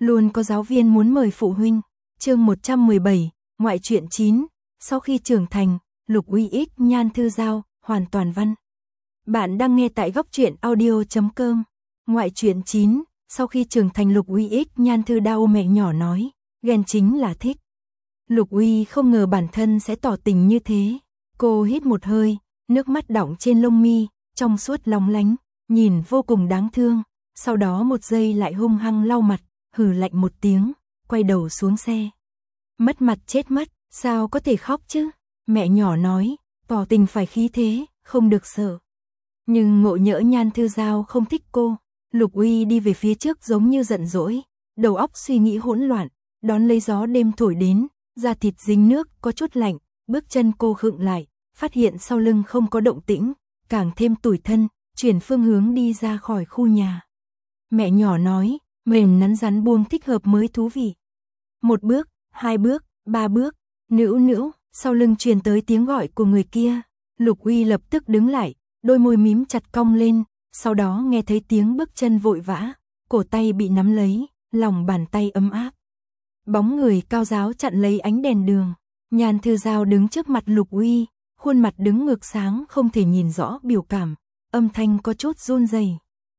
Luôn có giáo viên muốn mời phụ huynh. Chương 117, ngoại truyện 9, sau khi trưởng thành, Lục Uy Ích Nhan Thư Giao, hoàn toàn văn. Bạn đang nghe tại góc truyện audio.com. Ngoại truyện 9, sau khi trưởng thành Lục Uy Ích Nhan Thư Đao mẹ nhỏ nói, ghen chính là thích. Lục Uy không ngờ bản thân sẽ tỏ tình như thế. Cô hít một hơi, nước mắt đọng trên lông mi, trong suốt lóng lánh, nhìn vô cùng đáng thương. Sau đó một giây lại hung hăng lau mặt, hừ lạnh một tiếng, quay đầu xuống xe. Mất mặt chết mất, sao có thể khóc chứ? Mẹ nhỏ nói, tỏ tình phải khí thế, không được sợ. Nhưng ngộ nhỡ Nhan Thư Giao không thích cô. Lục Uy đi về phía trước giống như giận dỗi, đầu óc suy nghĩ hỗn loạn, đón lấy gió đêm thổi đến, da thịt dính nước có chút lạnh, bước chân cô khựng lại, phát hiện sau lưng không có động tĩnh, càng thêm tủi thân, chuyển phương hướng đi ra khỏi khu nhà. Mẹ nhỏ nói, mềm nắn rắn buông thích hợp mới thú vị. Một bước, hai bước, ba bước, nữu nữu, sau lưng truyền tới tiếng gọi của người kia. Lục Uy lập tức đứng lại, đôi môi mím chặt cong lên, sau đó nghe thấy tiếng bước chân vội vã, cổ tay bị nắm lấy, lòng bàn tay ấm áp. Bóng người cao ráo chặn lấy ánh đèn đường. Nhan Thư Giao đứng trước mặt Lục Uy, khuôn mặt đứng ngược sáng không thể nhìn rõ biểu cảm, âm thanh có chút run rẩy.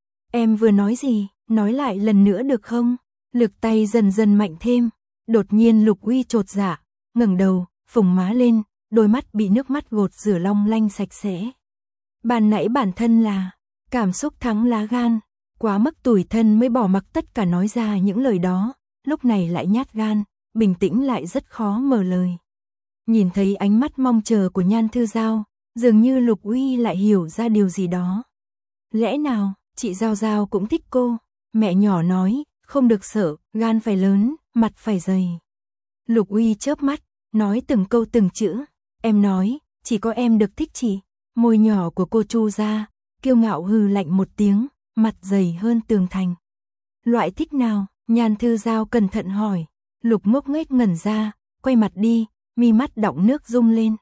Em vừa nói gì, nói lại lần nữa được không? Lực tay dần dần mạnh thêm, đột nhiên Lục Uy chột dạ, ngẩng đầu, phồng má lên, đôi mắt bị nước mắt gột rửa long lanh sạch sẽ. Ban nãy bản thân là cảm xúc thắng lá gan, quá mức tủi thân mới bỏ mặc tất cả nói ra những lời đó, lúc này lại nhát gan, bình tĩnh lại rất khó mở lời. Nhìn thấy ánh mắt mong chờ của Nhan Thư Giao, dường như Lục Uy lại hiểu ra điều gì đó. Lẽ nào, chị Giao Giao cũng thích cô? Mẹ nhỏ nói, không được sợ, gan phải lớn, mặt phải dày. Lục Uy chớp mắt, nói từng câu từng chữ, em nói, chỉ có em được thích chị. Môi nhỏ của cô chu ra, kiêu ngạo hừ lạnh một tiếng, mặt dày hơn tường thành. Loại thích nào? Nhan Thư Giao cẩn thận hỏi. Lục ngốc nghếch ngẩn ra, quay mặt đi, mi mắt đọng nước rung lên.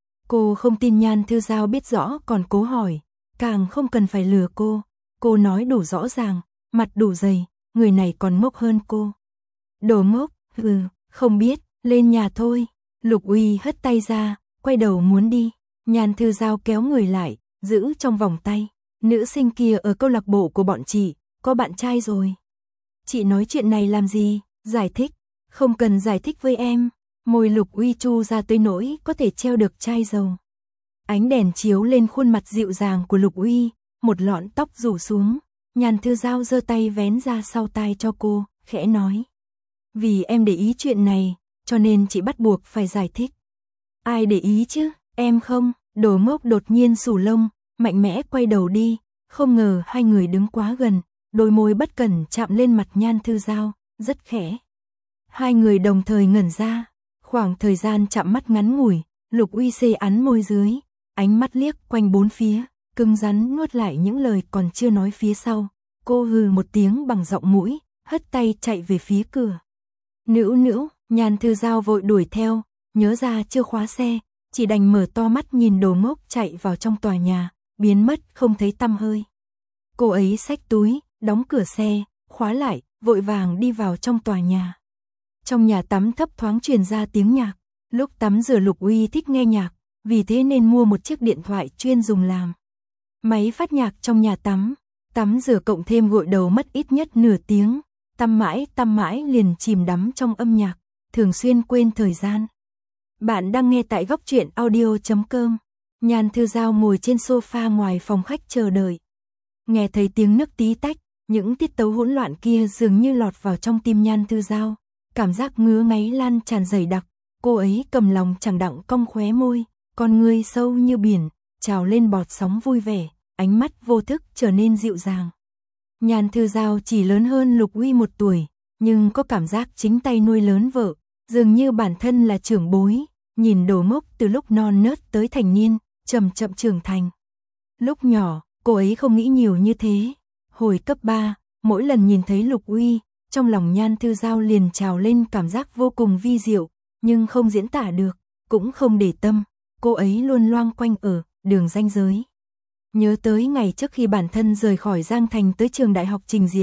Cô không tin Nhan Thư Giao biết rõ còn cố hỏi, càng không cần phải lừa cô. Cô nói đủ rõ ràng, mặt đủ dày, người này còn ngốc hơn cô. Đồ ngốc, không biết, lên nhà thôi. Lục Uy hất tay ra, quay đầu muốn đi. Nhan Thư Giao kéo người lại, giữ trong vòng tay. Nữ sinh kia ở câu lạc bộ của bọn chị, có bạn trai rồi. Chị nói chuyện này làm gì? Giải thích. Không cần giải thích với em. Môi Lục Uy chu ra tới nỗi có thể treo được chai dầu. Ánh đèn chiếu lên khuôn mặt dịu dàng của Lục Uy, một lọn tóc rủ xuống. Nhan Thư Giao giơ tay vén ra sau tai cho cô, khẽ nói. Vì em để ý chuyện này, cho nên chị bắt buộc phải giải thích. Ai để ý chứ? Em không. Đồ ngốc đột nhiên xù lông, mạnh mẽ quay đầu đi, không ngờ hai người đứng quá gần, đôi môi bất cẩn chạm lên mặt Nhan Thư Giao, rất khẽ. Hai người đồng thời ngẩn ra, khoảng thời gian chạm mắt ngắn ngủi, Lục Uy xê ắn môi dưới, ánh mắt liếc quanh bốn phía, cứng rắn nuốt lại những lời còn chưa nói phía sau. Cô hừ một tiếng bằng giọng mũi, hất tay chạy về phía cửa. Nữu nữu, Nhan Thư Giao vội đuổi theo, nhớ ra chưa khóa xe, chỉ đành mở to mắt nhìn đồ ngốc chạy vào trong tòa nhà, biến mất không thấy tăm hơi. Cô ấy xách túi, đóng cửa xe, khóa lại, vội vàng đi vào trong tòa nhà. Trong nhà tắm thấp thoáng truyền ra tiếng nhạc, lúc tắm rửa Lục Uy thích nghe nhạc, vì thế nên mua một chiếc điện thoại chuyên dùng làm máy phát nhạc trong nhà tắm rửa cộng thêm gội đầu mất ít nhất nửa tiếng, tắm mãi liền chìm đắm trong âm nhạc, thường xuyên quên thời gian. Bạn đang nghe tại góc truyện audio.com. Nhan Thư Giao ngồi trên sofa ngoài phòng khách chờ đợi. Nghe thấy tiếng nước tí tách, những tiết tấu hỗn loạn kia dường như lọt vào trong tim Nhan Thư Giao. Cảm giác ngứa ngáy lan tràn dày đặc, cô ấy cầm lòng chẳng đặng cong khóe môi, con ngươi sâu như biển, trào lên bọt sóng vui vẻ, ánh mắt vô thức trở nên dịu dàng. Nhan Thư Giao chỉ lớn hơn Lục Uy 1 tuổi, nhưng có cảm giác chính tay nuôi lớn vợ, dường như bản thân là trưởng bối. Nhìn đồ ngốc từ lúc non nớt tới thành niên, chậm chậm trưởng thành. Lúc nhỏ, cô ấy không nghĩ nhiều như thế. Hồi cấp 3, mỗi lần nhìn thấy Lục Uy, trong lòng Nhan Thư Giao liền trào lên cảm giác vô cùng vi diệu, nhưng không diễn tả được, cũng không để tâm. Cô ấy luôn loanh quanh ở đường ranh giới. Nhớ tới ngày trước khi bản thân rời khỏi Giang Thành tới trường đại học trình diện,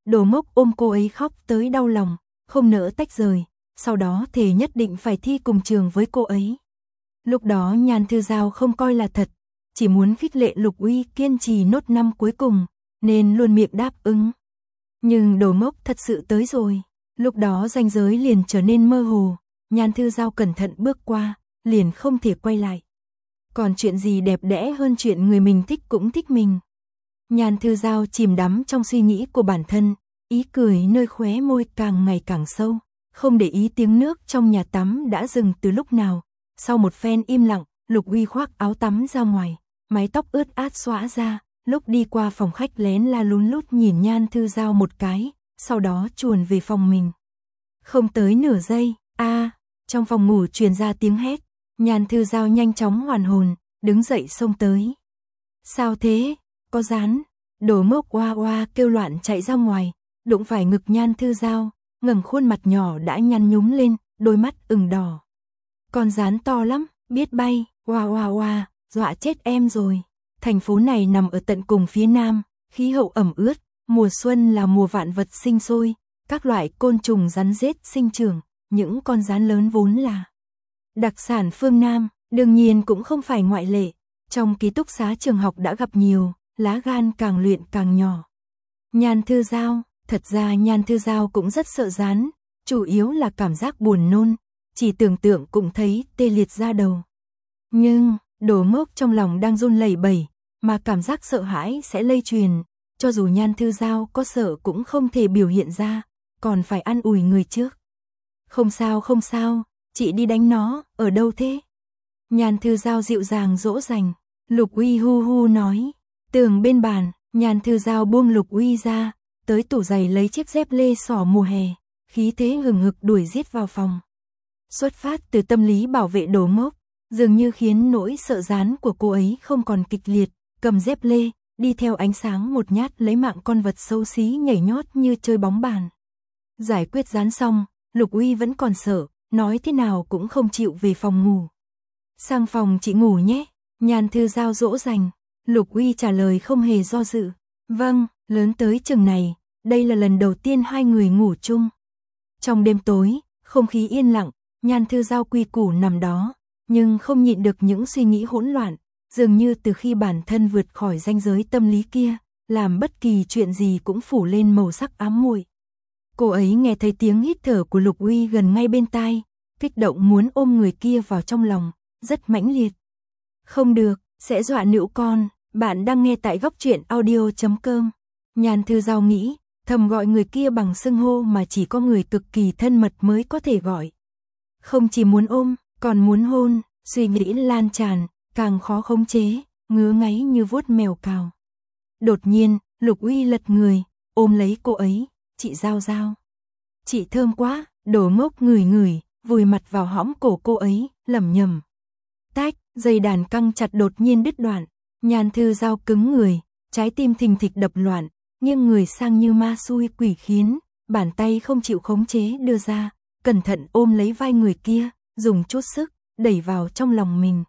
Đồ Mốc ôm cô ấy khóc tới đau lòng, không nỡ tách rời, sau đó thề nhất định phải thi cùng trường với cô ấy. Lúc đó Nhan Thư Giao không coi là thật, chỉ muốn khích lệ Lục Uy kiên trì nốt năm cuối cùng, nên luôn miệng đáp ứng. Nhưng Đồ Mốc thật sự tới rồi, lúc đó ranh giới liền trở nên mơ hồ, Nhan Thư Giao cẩn thận bước qua, liền không thể quay lại. Còn chuyện gì đẹp đẽ hơn chuyện người mình thích cũng thích mình. Nhan Thư Giao chìm đắm trong suy nghĩ của bản thân, ý cười nơi khóe môi càng ngày càng sâu, không để ý tiếng nước trong nhà tắm đã dừng từ lúc nào. Sau một phen im lặng, Lục Uy khoác áo tắm ra ngoài, mái tóc ướt át xõa ra, lúc đi qua phòng khách lén la lún lút nhìn Nhan Thư Giao một cái, sau đó chuồn về phòng mình. Không tới nửa giây, trong phòng ngủ truyền ra tiếng hét, Nhan Thư Giao nhanh chóng hoàn hồn, đứng dậy xông tới. Sao thế? Có rán. Đồ Mốc oa oa kêu loạn chạy ra ngoài, đụng phải ngực Nhan Thư Giao, ngẩng khuôn mặt nhỏ đã nhăn nhúm lên, đôi mắt ửng đỏ. Con rán to lắm, biết bay, oa oa oa, dọa chết em rồi. Thành phố này nằm ở tận cùng phía nam, khí hậu ẩm ướt, mùa xuân là mùa vạn vật sinh sôi, các loại côn trùng rắn rết sinh trưởng, những con rán lớn vốn là đặc sản phương Nam, đương nhiên cũng không phải ngoại lệ. Trong ký túc xá trường học đã gặp nhiều, lá gan càng luyện càng nhỏ. Nhan Thư Giao, thật ra Nhan Thư Giao cũng rất sợ rán, chủ yếu là cảm giác buồn nôn, chỉ tưởng tượng cũng thấy tê liệt da đầu. Nhưng, Đồ Mốc trong lòng đang run lẩy bẩy, mà cảm giác sợ hãi sẽ lây truyền, cho dù Nhan Thư Giao có sợ cũng không thể biểu hiện ra, còn phải an ủi người trước. Không sao, chị đi đánh nó, ở đâu thế? Nhan Thư Giao dịu dàng dỗ dành, Lục Uy hu hu nói, tường bên bàn, Nhan Thư Giao buông Lục Uy ra, tới tủ giày lấy chiếc dép lê sỏ mùa hè, khí thế hừng hực đuổi giết vào phòng. Xuất phát từ tâm lý bảo vệ Đồ Mốc, dường như khiến nỗi sợ rán của cô ấy không còn kịch liệt, cầm dép lê, đi theo ánh sáng một nhát lấy mạng con vật xấu xí nhảy nhót như chơi bóng bàn. Giải quyết rán xong, Lục Uy vẫn còn sợ, nói thế nào cũng không chịu về phòng ngủ. Sang phòng chị ngủ nhé, Nhan Thư Giao dỗ dành. Lục Uy trả lời không hề do dự. Vâng, lớn tới chừng này, đây là lần đầu tiên hai người ngủ chung. Trong đêm tối, không khí yên lặng, Nhan Thư Giao quy củ nằm đó, nhưng không nhịn được những suy nghĩ hỗn loạn, dường như từ khi bản thân vượt khỏi ranh giới tâm lý kia, làm bất kỳ chuyện gì cũng phủ lên màu sắc ám muội. Cô ấy nghe thấy tiếng hít thở của Lục Uy gần ngay bên tai, kích động muốn ôm người kia vào trong lòng, rất mãnh liệt. Không được, sẽ dọa nữu con. Bạn đang nghe tại Góc Truyện Audio.com. Nhan Thư Giao nghĩ, thầm gọi người kia bằng xưng hô mà chỉ có người cực kỳ thân mật mới có thể gọi. Không chỉ muốn ôm, còn muốn hôn, suy nghĩ lan tràn, càng khó khống chế, ngứa ngáy như vuốt mèo cào. Đột nhiên, Lục Uy lật người, ôm lấy cô ấy, chị Giao Giao. Chị thơm quá, Đồ Mốc ngửi ngửi, vùi mặt vào hõm cổ cô ấy, lẩm nhẩm. Tách, dây đàn căng chặt đột nhiên đứt đoạn. Nhan Thư Giao cứng người, trái tim thình thịch đập loạn, nghiêng người sang như ma xui quỷ khiến, bàn tay không chịu khống chế đưa ra, cẩn thận ôm lấy vai người kia, dùng chút sức, đẩy vào trong lòng mình.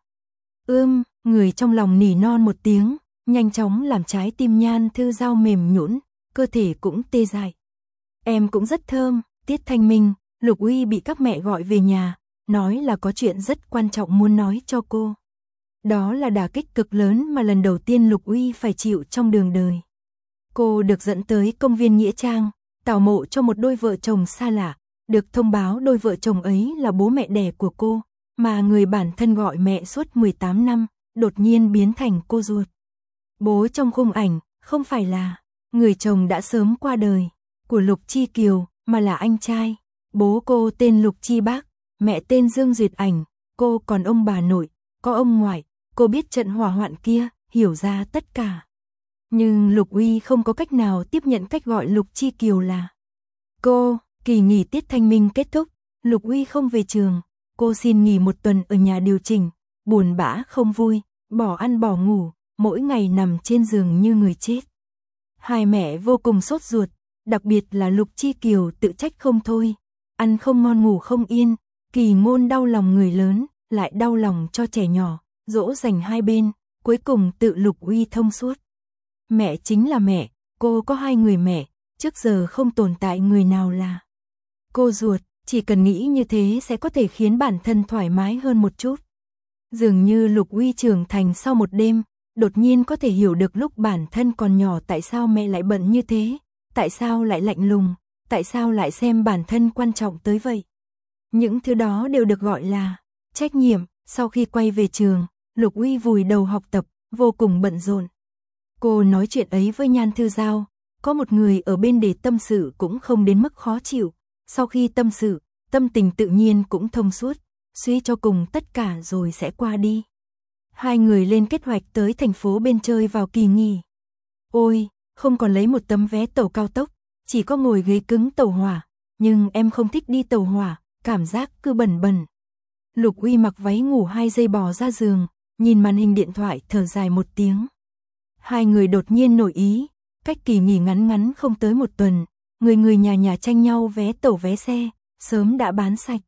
Người trong lòng nỉ non một tiếng, nhanh chóng làm trái tim Nhan Thư Giao mềm nhũn, cơ thể cũng tê dại. Em cũng rất thơm, Tiết Thanh Minh, Lục Uy bị các mẹ gọi về nhà, nói là có chuyện rất quan trọng muốn nói cho cô. Đó là đả kích cực lớn mà lần đầu tiên Lục Uy phải chịu trong đường đời. Cô được dẫn tới công viên Nghĩa Trang, tảo mộ cho một đôi vợ chồng xa lạ, được thông báo đôi vợ chồng ấy là bố mẹ đẻ của cô, mà người bản thân gọi mẹ suốt 18 năm, đột nhiên biến thành cô ruột. Bố trong khung ảnh, không phải là người chồng đã sớm qua đời, của Lục Chi Kiều, mà là anh trai. Bố cô tên Lục Chi Bác, mẹ tên Dương Duyệt Ảnh, cô còn ông bà nội, có ông ngoại. Cô biết trận hỏa hoạn kia, hiểu ra tất cả. Nhưng Lục Uy không có cách nào tiếp nhận cách gọi Lục Chi Kiều là cô. Kỳ nghỉ Tiết Thanh Minh kết thúc, Lục Uy không về trường, cô xin nghỉ một tuần ở nhà điều chỉnh, buồn bã không vui, bỏ ăn bỏ ngủ, mỗi ngày nằm trên giường như người chết. Hai mẹ vô cùng sốt ruột, đặc biệt là Lục Chi Kiều tự trách không thôi, ăn không ngon ngủ không yên, Kỳ Ngôn đau lòng người lớn, lại đau lòng cho trẻ nhỏ. Dỗ dành hai bên, cuối cùng tự Lục Uy thông suốt. Mẹ chính là mẹ, cô có hai người mẹ, trước giờ không tồn tại người nào là cô ruột, chỉ cần nghĩ như thế sẽ có thể khiến bản thân thoải mái hơn một chút. Dường như Lục Uy trưởng thành sau một đêm, đột nhiên có thể hiểu được lúc bản thân còn nhỏ tại sao mẹ lại bận như thế, tại sao lại lạnh lùng, tại sao lại xem bản thân quan trọng tới vậy. Những thứ đó đều được gọi là trách nhiệm. Sau khi quay về trường, Lục Uy vùi đầu học tập, vô cùng bận rộn. Cô nói chuyện ấy với Nhan Thư Giao, có một người ở bên để tâm sự cũng không đến mức khó chịu. Sau khi tâm sự, tâm tình tự nhiên cũng thông suốt, suy cho cùng tất cả rồi sẽ qua đi. Hai người lên kế hoạch tới thành phố bên chơi vào kỳ nghỉ. Ôi, không còn lấy một tấm vé tàu cao tốc, chỉ có ngồi ghế cứng tàu hỏa, nhưng em không thích đi tàu hỏa, cảm giác cứ bẩn bẩn. Lục Uy mặc váy ngủ 2 giây bò ra giường, nhìn màn hình điện thoại thở dài một tiếng. Hai người đột nhiên nổi ý, cách kỳ nghỉ ngắn ngắn không tới một tuần, người nhà tranh nhau vé tàu vé xe, sớm đã bán sạch.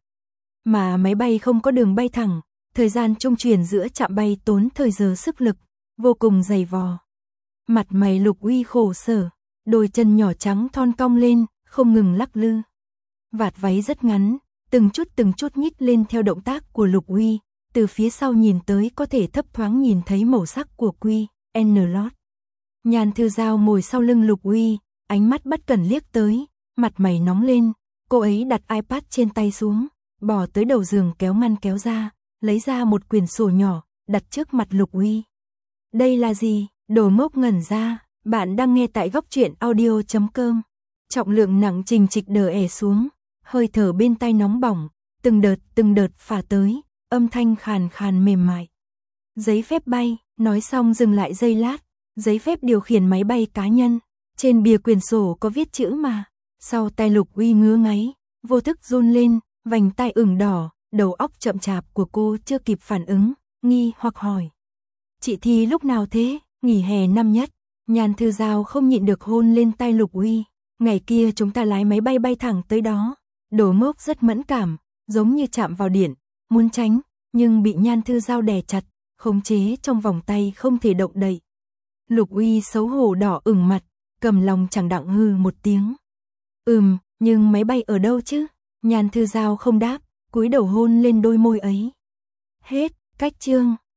Mà máy bay không có đường bay thẳng, thời gian trung chuyển giữa trạm bay tốn thời giờ sức lực, vô cùng dày vò. Mặt mày Lục Uy khổ sở, đôi chân nhỏ trắng thon cong lên, không ngừng lắc lư. Vạt váy rất ngắn, từng chút nhích lên theo động tác của Lục Uy, từ phía sau nhìn tới có thể thấp thoáng nhìn thấy màu sắc của quy, N lót. Nhan Thư Giao ngồi sau lưng Lục Uy, ánh mắt bất cẩn liếc tới, mặt mày nóng lên, cô ấy đặt iPad trên tay xuống, bỏ tới đầu giường kéo ngăn kéo ra, lấy ra một quyển sổ nhỏ, đặt trước mặt Lục Uy. Đây là gì? Đồ Mốc ngẩn ra, bạn đang nghe tại góc truyện audio.com. Trọng lượng nặng trình trịch đờ ẻ xuống, hơi thở bên tai nóng bỏng, từng đợt phả tới, âm thanh khàn khàn mềm mại. Giấy phép bay, nói xong dừng lại giây lát, giấy phép điều khiển máy bay cá nhân, trên bìa quyển sổ có viết chữ mà. Sau tay Lục Uy ngứa ngáy, vô thức run lên, vành tai ửng đỏ, đầu óc chậm chạp của cô chưa kịp phản ứng, nghi hoặc hỏi. Chị Thi lúc nào thế? Nghỉ hè năm nhất. Nhan Thư Giao không nhịn được hôn lên tai Lục Uy. Ngày kia chúng ta lái máy bay bay thẳng tới đó. Đồ Mốc rất mẫn cảm, giống như chạm vào điện, muốn tránh, nhưng bị Nhan Thư Giao đè chặt, khống chế trong vòng tay không thể động đậy. Lục Uy xấu hổ đỏ ửng mặt, cầm lòng chẳng đặng hừ một tiếng. Nhưng máy bay ở đâu chứ? Nhan Thư Giao không đáp, cúi đầu hôn lên đôi môi ấy. Hết, cách chương.